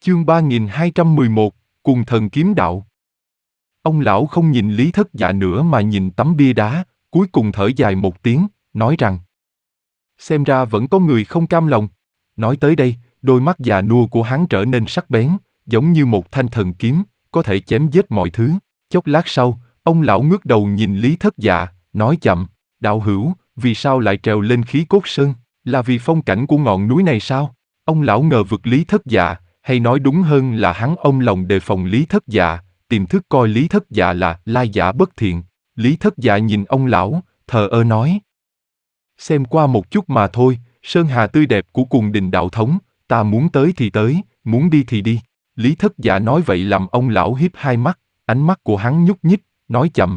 Chương 3211, Cùng Thần Kiếm Đạo. Ông lão không nhìn Lý Thất Dạ nữa mà nhìn tấm bia đá, cuối cùng thở dài một tiếng, nói rằng: xem ra vẫn có người không cam lòng. Nói tới đây, đôi mắt già nua của hắn trở nên sắc bén, giống như một thanh thần kiếm, có thể chém giết mọi thứ. Chốc lát sau, ông lão ngước đầu nhìn Lý Thất Dạ, nói chậm: đạo hữu, vì sao lại trèo lên Khí Cốt Sơn? Là vì phong cảnh của ngọn núi này sao? Ông lão ngờ vực Lý Thất Dạ, hay nói đúng hơn là hắn ôm lòng đề phòng Lý Thất Dạ, tiềm thức coi Lý Thất Dạ là lai giả bất thiện. Lý Thất Dạ nhìn ông lão, thờ ơ nói: xem qua một chút mà thôi, sơn hà tươi đẹp của Cuồng Đình đạo thống, ta muốn tới thì tới, muốn đi thì đi. Lý Thất Dạ nói vậy làm ông lão hiếp hai mắt, ánh mắt của hắn nhúc nhích, nói chậm: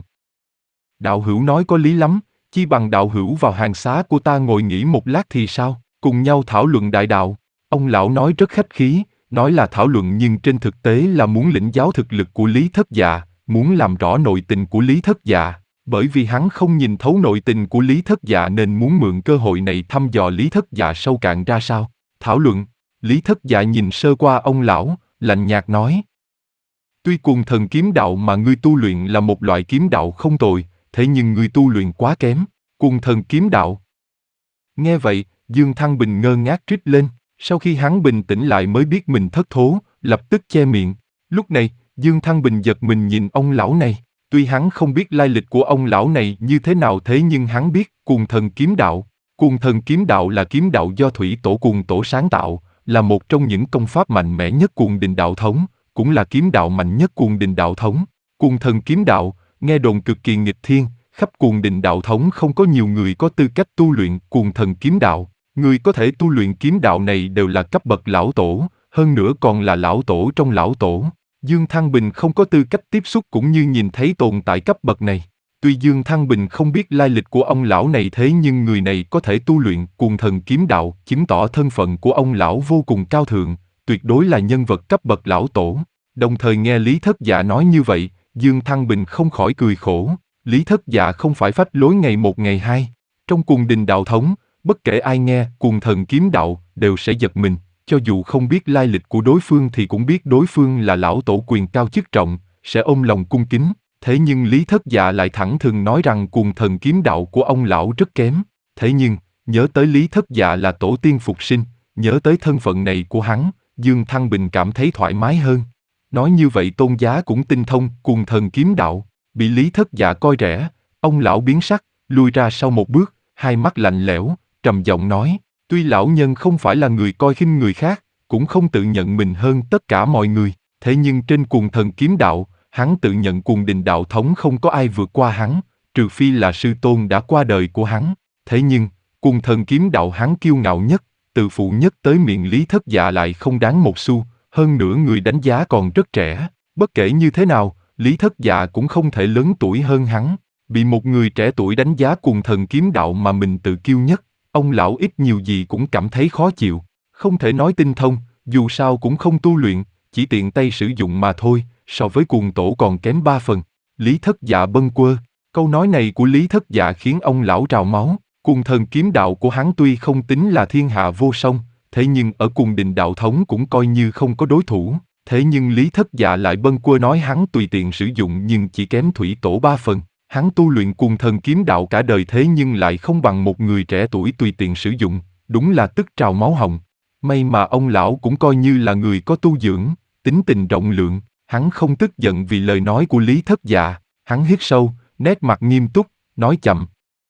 đạo hữu nói có lý lắm, chi bằng đạo hữu vào hàng xá của ta ngồi nghỉ một lát thì sao, cùng nhau thảo luận đại đạo. Ông lão nói rất khách khí, nói là thảo luận nhưng trên thực tế là muốn lĩnh giáo thực lực của Lý Thất Dạ, muốn làm rõ nội tình của Lý Thất Dạ. Bởi vì hắn không nhìn thấu nội tình của Lý Thất Dạ nên muốn mượn cơ hội này thăm dò Lý Thất Dạ sâu cạn ra sao. Thảo luận. Lý Thất Dạ nhìn sơ qua ông lão, lạnh nhạt nói: tuy Cuồng Thần Kiếm Đạo mà ngươi tu luyện là một loại kiếm đạo không tồi, thế nhưng ngươi tu luyện quá kém. Cuồng Thần Kiếm Đạo. Nghe vậy, Dương Thăng Bình ngơ ngác rít lên, sau khi hắn bình tĩnh lại mới biết mình thất thố, lập tức che miệng. Lúc này, Dương Thăng Bình giật mình nhìn ông lão này. Tuy hắn không biết lai lịch của ông lão này như thế nào thế nhưng hắn biết Cuồng Thần Kiếm Đạo. Cuồng Thần Kiếm Đạo là kiếm đạo do Thủy Tổ Cuồng Tổ sáng tạo, là một trong những công pháp mạnh mẽ nhất Cuồng Đình đạo thống, cũng là kiếm đạo mạnh nhất Cuồng Đình đạo thống. Cuồng Thần Kiếm Đạo, nghe đồn cực kỳ nghịch thiên, khắp Cuồng Đình đạo thống không có nhiều người có tư cách tu luyện Cuồng Thần Kiếm Đạo. Người có thể tu luyện kiếm đạo này đều là cấp bậc lão tổ, hơn nữa còn là lão tổ trong lão tổ. Dương Thăng Bình không có tư cách tiếp xúc cũng như nhìn thấy tồn tại cấp bậc này. Tuy Dương Thăng Bình không biết lai lịch của ông lão này thế nhưng người này có thể tu luyện Cuồng Thần Kiếm Đạo, chứng tỏ thân phận của ông lão vô cùng cao thượng, tuyệt đối là nhân vật cấp bậc lão tổ. Đồng thời nghe Lý Thất Dạ nói như vậy, Dương Thăng Bình không khỏi cười khổ. Lý Thất Dạ không phải phách lối ngày một ngày hai. Trong Cuồng Đình đạo thống, bất kể ai nghe Cuồng Thần Kiếm Đạo đều sẽ giật mình. Cho dù không biết lai lịch của đối phương thì cũng biết đối phương là lão tổ quyền cao chức trọng, sẽ ôm lòng cung kính. Thế nhưng Lý Thất Dạ lại thẳng thừng nói rằng Cuồng Thần Kiếm Đạo của ông lão rất kém. Thế nhưng, nhớ tới Lý Thất Dạ là tổ tiên phục sinh, nhớ tới thân phận này của hắn, Dương Thăng Bình cảm thấy thoải mái hơn. Nói như vậy tôn giá cũng tinh thông Cuồng Thần Kiếm Đạo. Bị Lý Thất Dạ coi rẻ, ông lão biến sắc, lui ra sau một bước, hai mắt lạnh lẽo, trầm giọng nói: tuy lão nhân không phải là người coi khinh người khác, cũng không tự nhận mình hơn tất cả mọi người, thế nhưng trên Cuồng Thần Kiếm Đạo, hắn tự nhận Cuồng Đình đạo thống không có ai vượt qua hắn, trừ phi là sư tôn đã qua đời của hắn. Thế nhưng, Cuồng Thần Kiếm Đạo hắn kiêu ngạo nhất, tự phụ nhất tới miệng Lý Thất Dạ lại không đáng một xu, hơn nữa người đánh giá còn rất trẻ. Bất kể như thế nào, Lý Thất Dạ cũng không thể lớn tuổi hơn hắn. Bị một người trẻ tuổi đánh giá Cuồng Thần Kiếm Đạo mà mình tự kiêu nhất, ông lão ít nhiều gì cũng cảm thấy khó chịu. Không thể nói tinh thông, dù sao cũng không tu luyện, chỉ tiện tay sử dụng mà thôi, so với Cuồng Tổ còn kém 3 phần. Lý Thất Dạ bâng quơ. Câu nói này của Lý Thất Dạ khiến ông lão trào máu. Cuồng Thần Kiếm Đạo của hắn tuy không tính là thiên hạ vô song, thế nhưng ở Cuồng Đình đạo thống cũng coi như không có đối thủ. Thế nhưng Lý Thất Dạ lại bâng quơ nói hắn tùy tiện sử dụng nhưng chỉ kém Thủy Tổ 3 phần. Hắn tu luyện Cuồng Thần Kiếm Đạo cả đời thế nhưng lại không bằng một người trẻ tuổi tùy tiện sử dụng, đúng là tức trào máu họng. May mà ông lão cũng coi như là người có tu dưỡng, tính tình rộng lượng, hắn không tức giận vì lời nói của Lý Thất Dạ, hắn hít sâu, nét mặt nghiêm túc, nói chậm: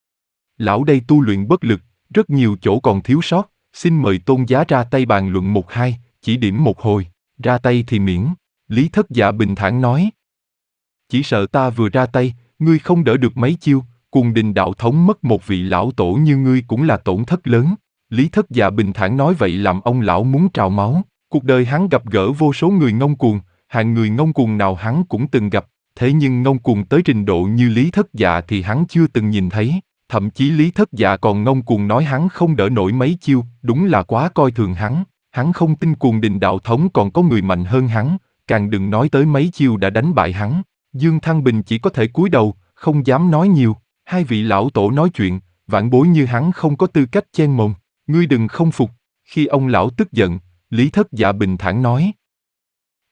lão đây tu luyện bất lực, rất nhiều chỗ còn thiếu sót, xin mời tôn giá ra tay bàn luận một hai, chỉ điểm một hồi, ra tay thì miễn. Lý Thất Dạ bình thản nói: chỉ sợ ta vừa ra tay, ngươi không đỡ được mấy chiêu, Cuồng Đình đạo thống mất một vị lão tổ như ngươi cũng là tổn thất lớn. Lý Thất Dạ bình thản nói vậy làm ông lão muốn trào máu. Cuộc đời hắn gặp gỡ vô số người ngông cuồng, hạng người ngông cuồng nào hắn cũng từng gặp, thế nhưng ngông cuồng tới trình độ như Lý Thất Dạ thì hắn chưa từng nhìn thấy. Thậm chí Lý Thất Dạ còn ngông cuồng nói hắn không đỡ nổi mấy chiêu, đúng là quá coi thường hắn. Hắn không tin Cuồng Đình đạo thống còn có người mạnh hơn hắn, càng đừng nói tới mấy chiêu đã đánh bại hắn. Dương Thăng Bình chỉ có thể cúi đầu, không dám nói nhiều. Hai vị lão tổ nói chuyện, vãn bối như hắn không có tư cách chen mồm. Ngươi đừng không phục. Khi ông lão tức giận, Lý Thất Dạ bình thản nói: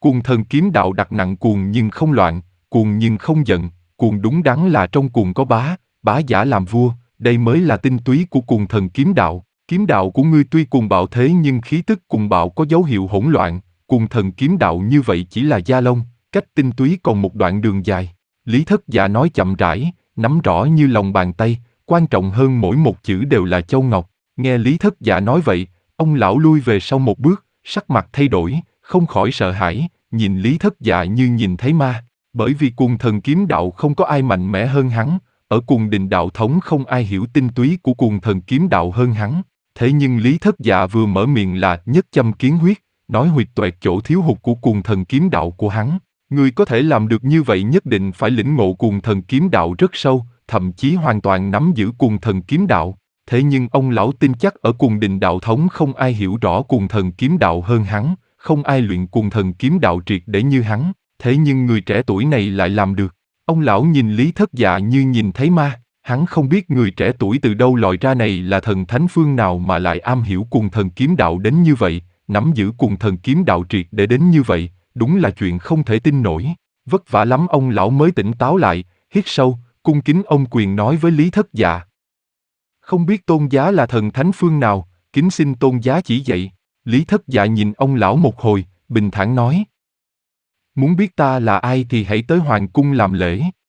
Cuồng thần kiếm đạo đặt nặng cuồng nhưng không loạn, cuồng nhưng không giận, cuồng đúng đắn là trong cuồng có bá, bá giả làm vua, đây mới là tinh túy của cuồng thần kiếm đạo. Kiếm đạo của ngươi tuy cuồng bạo thế nhưng khí tức cuồng bạo có dấu hiệu hỗn loạn, cuồng thần kiếm đạo như vậy chỉ là da lông, cách tinh túy còn một đoạn đường dài. Lý Thất Dạ nói chậm rãi, nắm rõ như lòng bàn tay, quan trọng hơn mỗi một chữ đều là châu ngọc. Nghe Lý Thất Dạ nói vậy, ông lão lui về sau một bước, sắc mặt thay đổi, không khỏi sợ hãi, nhìn Lý Thất Dạ như nhìn thấy ma. Bởi vì cuồng thần kiếm đạo không có ai mạnh mẽ hơn hắn, ở cuồng đình đạo thống không ai hiểu tinh túy của cuồng thần kiếm đạo hơn hắn. Thế nhưng Lý Thất Dạ vừa mở miệng là nhất châm kiến huyết, nói huyệt toẹt chỗ thiếu hụt của cuồng thần kiếm đạo của hắn. Người có thể làm được như vậy nhất định phải lĩnh ngộ cuồng thần kiếm đạo rất sâu, thậm chí hoàn toàn nắm giữ cuồng thần kiếm đạo. Thế nhưng ông lão tin chắc ở cuồng đình đạo thống không ai hiểu rõ cuồng thần kiếm đạo hơn hắn, không ai luyện cuồng thần kiếm đạo triệt để như hắn. Thế nhưng người trẻ tuổi này lại làm được. Ông lão nhìn Lý Thất Dạ như nhìn thấy ma. Hắn không biết người trẻ tuổi từ đâu lòi ra này là thần thánh phương nào mà lại am hiểu cuồng thần kiếm đạo đến như vậy, nắm giữ cuồng thần kiếm đạo triệt để đến như vậy, đúng là chuyện không thể tin nổi. Vất vả lắm ông lão mới tỉnh táo lại, hít sâu, cung kính ông quyền nói với Lý Thất Dạ. Không biết tôn giá là thần thánh phương nào, kính xin tôn giá chỉ dạy. Lý Thất Dạ nhìn ông lão một hồi, bình thản nói. Muốn biết ta là ai thì hãy tới hoàng cung làm lễ.